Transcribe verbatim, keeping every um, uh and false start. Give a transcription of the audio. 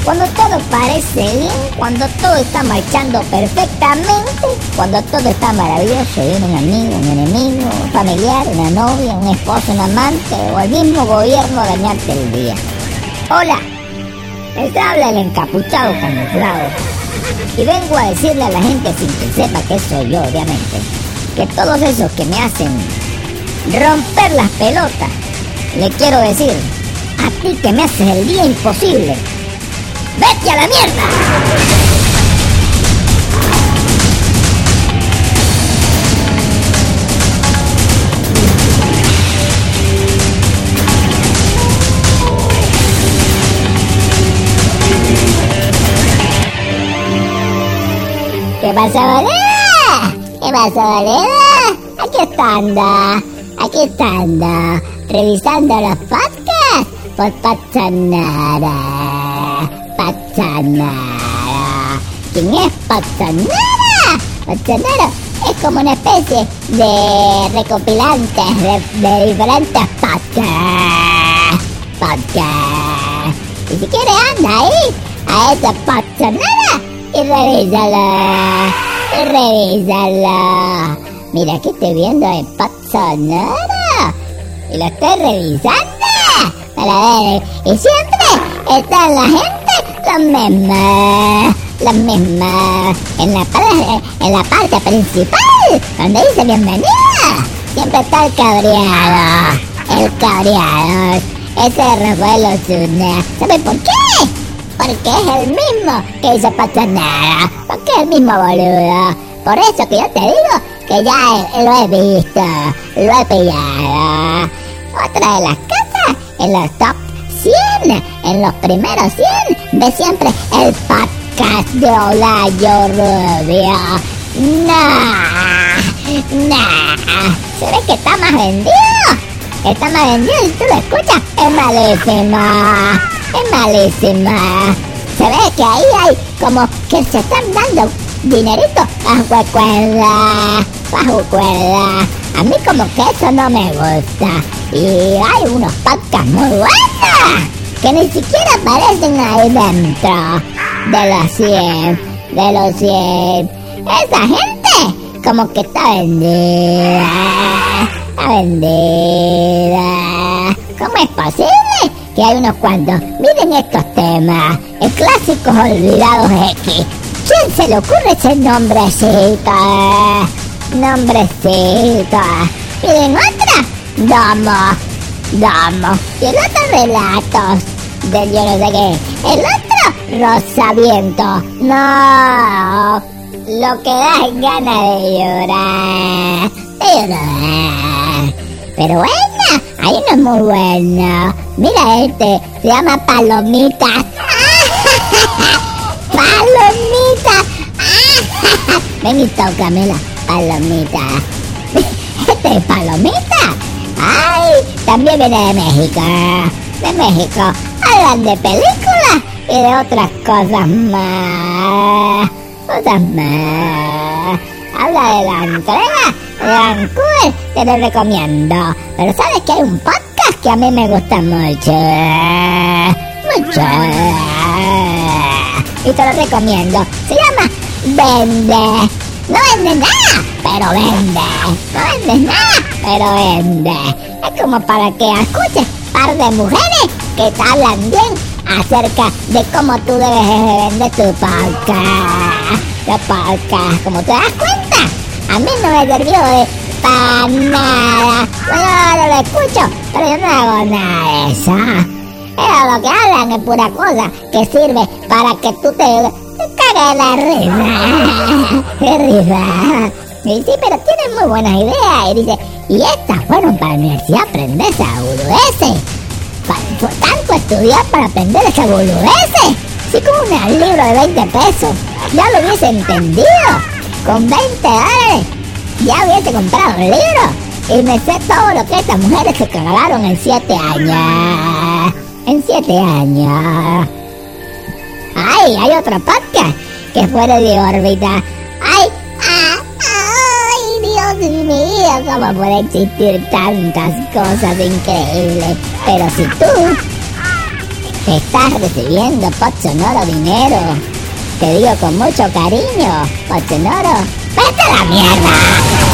Cuando todo parece bien, cuando todo está marchando perfectamente, cuando todo está maravilloso, viene un amigo, un enemigo, un familiar, una novia, un esposo, un amante o el mismo gobierno a dañarte el día. Hola, les habla el encapuchado camuflado y vengo a decirle a la gente sin que sepa que soy yo, obviamente, que todos esos que me hacen romper las pelotas, le quiero decir, a ti que me haces el día imposible, ¡vete a la mierda! ¿Qué pasa, Boleda? ¿Qué pasa, Boleda? Aquí está anda, aquí está anda, revisando los podcasts, pues pasa nada, pasa nada. ¿Quién es Patsanara? Patsanara es como una especie de recopilantes de, de diferentes podcasts, podcasts. Y si quieres anda ahí, a esa Patsanara, y revísala, y revísala. Mira, aquí estoy viendo el Patsanara, y lo estoy revisando para ver, y siempre está la gente la misma, la misma, en la, en la parte principal, donde dice bienvenida, siempre está el cabreado, el cabreado, ese Rafael Ozuna. ¿Saben por qué? Porque es el mismo que hizo Patsanara, porque es el mismo boludo. Por eso que yo te digo que ya lo he visto, lo he pillado. Otra de las cosas, en los top cien, en los primeros cien, ve siempre el podcast de Olayo Rubio. No, no, se ve que está más vendido, está más vendido y tú lo escuchas, es malísima, es malísima. Se ve que ahí hay como que se están dando dinerito bajo cuerda, bajo cuerda. A mí como que eso no me gusta. Y hay unos podcasts muy buenos que ni siquiera aparecen ahí dentro de los cien, de los cien. Esa gente como que está vendida, está vendida. ¿Cómo es posible que hay unos cuantos? Miren estos temas, el clásicos olvidados X. ¿Quién se le ocurre ese nombrecito? Nombrecito. Miren otra, Domo, Domo. Y el otro relatos del yo no sé qué. El otro, Rosaviento. No, lo que da es ganas de llorar, de llorar. Pero bueno, hay uno muy bueno. Mira este, se llama Palomitas. Palomita. Ven y tócamela, Palomita. Este es Palomita. Ay, también viene de México. De México. Hablan de películas y de otras cosas más. Cosas más. Habla de la entrega de Vancouver. Te lo recomiendo. Pero sabes que hay un podcast que a mí me gusta mucho. Mucho. Y te lo recomiendo. Se llama Vende. No vende nada, pero vende. No vende nada, pero vende. Es como para que escuches par de mujeres que te hablan bien acerca de cómo tú debes de vender tu podcast. Tu podcast. Como te das cuenta, a mí no me sirvió de para nada. Bueno, no lo escucho, pero yo no hago nada de eso. Pero lo que hablan es pura cosa que sirve para que tú te, te cagues la risa. De risa. Y sí, pero tienen muy buenas ideas. Y dice, y estas fueron para la universidad aprender esa boludez. Fue tanto estudiar para aprender esa boludez. Sí, como un libro de veinte pesos. Ya lo hubiese entendido. Con veinte dólares ya hubiese comprado un libro. Y me sé todo lo que estas mujeres se cagaron en siete años. En siete años. Ay, hay otro podcast que fuera de órbita. Ay, ah, ay, Dios mío, cómo puede existir tantas cosas increíbles. Pero si tú Te estás recibiendo, Podsonoro, dinero. Te digo con mucho cariño, Podsonoro, ¡vete a la mierda!